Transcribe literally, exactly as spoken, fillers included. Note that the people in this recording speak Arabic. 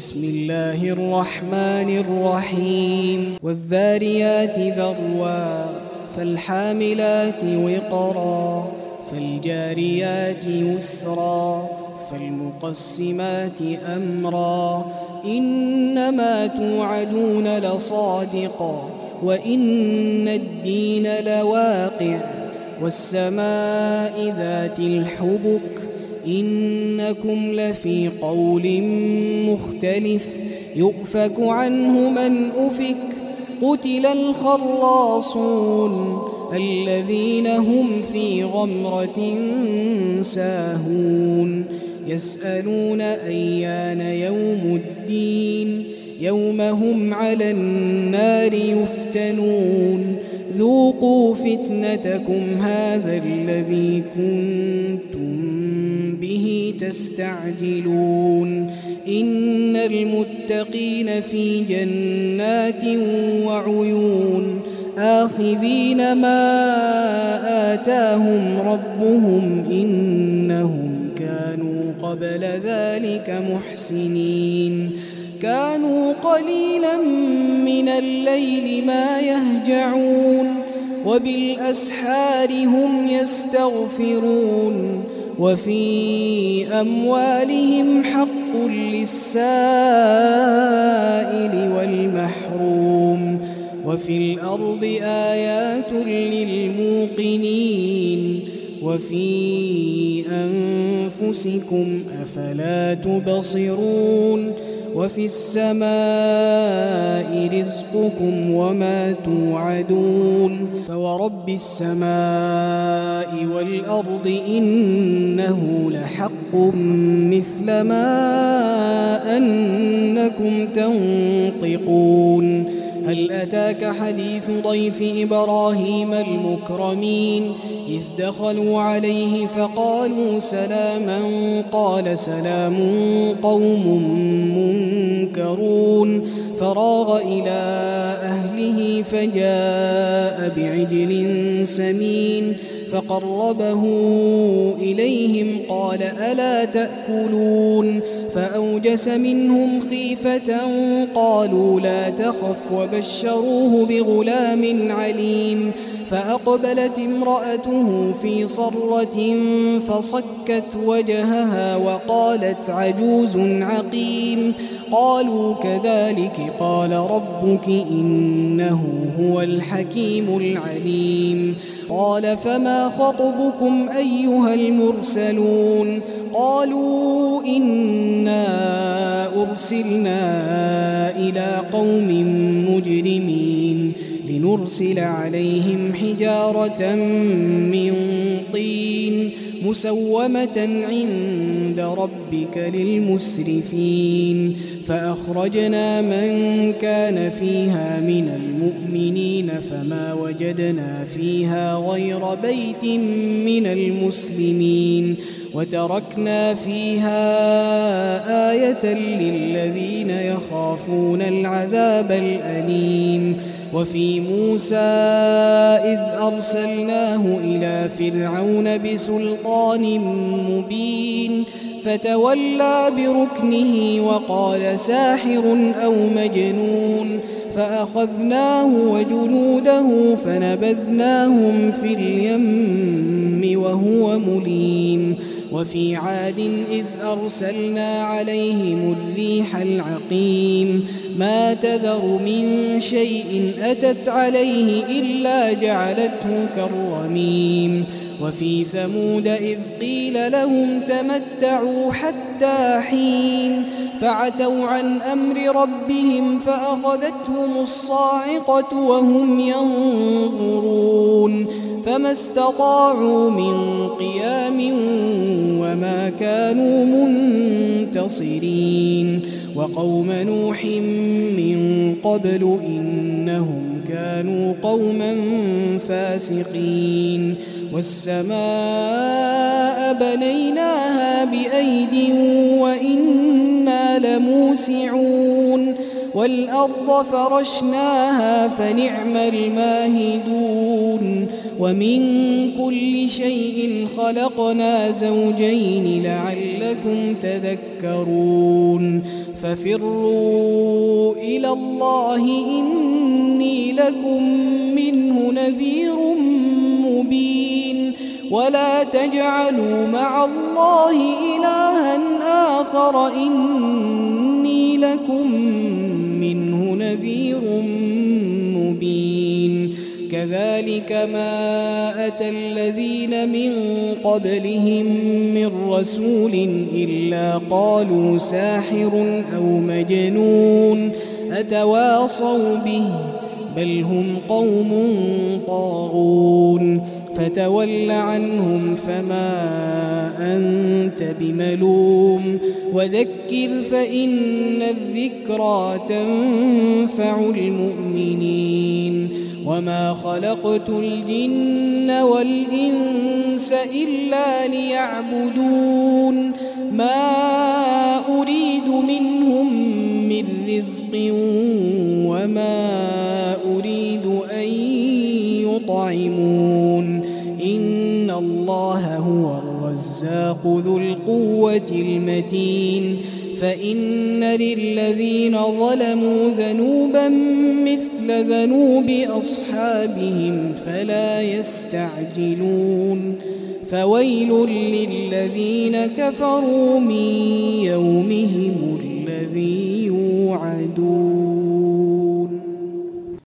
بسم الله الرحمن الرحيم والذاريات ذروا فالحاملات وقرا فالجاريات يسرا فالمقسمات أمرا إنما توعدون لصادق وإن الدين لواقع والسماء ذات الحبك إنكم لفي قول مختلف يؤفك عنه من أفك قتل الخراصون الذين هم في غمرة ساهون يسألون أيان يوم الدين يوم هم على النار يفتنون ذوقوا فتنتكم هذا الذي كنتم به تستعجلون إن المتقين في جنات وعيون آخذين ما آتاهم ربهم إنهم كانوا قبل ذلك محسنين كانوا قليلا من الليل ما يهجعون وبالأسحار هم يستغفرون وفي أموالهم حق للسائل والمحروم وفي الأرض آيات للموقنين وفي أنفسكم أفلا تبصرون وفي السماء رزقكم وما توعدون فورب السماء والأرض إنه لحق مثل ما أنكم تنطقون هل أتاك حديث ضيف إبراهيم المكرمين إذ دخلوا عليه فقالوا سلاما قال سلام قوم منكرون فراغ إلى أهله فجاء بعجل سمين فقربه إليهم قال ألا تأكلون فأوجس منهم خيفة قالوا لا تخف وبشروه بغلام عليم فأقبلت امرأته في صرة فصكت وجهها وقالت عجوز عقيم قالوا كذلك قال ربك إنه هو الحكيم العليم قال فما خطبكم أيها المرسلون قالوا إنا أرسلنا إلى قوم مجرمين لنرسل عليهم حجارة من طين مسومة عند ربك للمسرفين فأخرجنا من كان فيها من المؤمنين فما وجدنا فيها غير بيت من المسلمين وتركنا فيها آية للذين يخافون العذاب الأليم وفي موسى إذ أرسلناه إلى فرعون بسلطان مبين فتولى بركنه وقال ساحر أو مجنون فأخذناه وجنوده فنبذناهم في اليم وهو مليم وفي عاد إذ أرسلنا عليهم الريح العقيم ما تذر من شيء أتت عليه إلا جعلته كالرميم وفي ثمود إذ قيل لهم تمتعوا حتى حين فعتوا عن أمر ربهم فأخذتهم الصاعقة وهم ينظرون فما استطاعوا من قيام وما كانوا منتصرين وقوم نوح من قبل إنهم كانوا قوما فاسقين والسماء بنيناها بأيد وإنا إنا لموسعون والأرض فرشناها فنعم الماهدون ومن كل شيء خلقنا زوجين لعلكم تذكرون ففروا إلى الله إني لكم منه نذير مبين ولا تجعلوا مع الله إلها آخر إني لكم منه نذير مبين كذلك ما أتى الذين من قبلهم من رسول إلا قالوا ساحر أو مجنون أتواصوا به بل هم قوم طاغون فتول عنهم فما أنت بملوم وذكر فإن الذكرى تنفع المؤمنين وما خلقت الجن والإنس إلا ليعبدون ما أريد منهم من رزق وما أريد أن يطعمون إن الله هو الرزاق ذو القوة المتين فإن للذين ظلموا ذنوبا مثل ذنوب أصحابهم فلا يستعجلون فويل للذين كفروا من يومهم الذي يوعدون.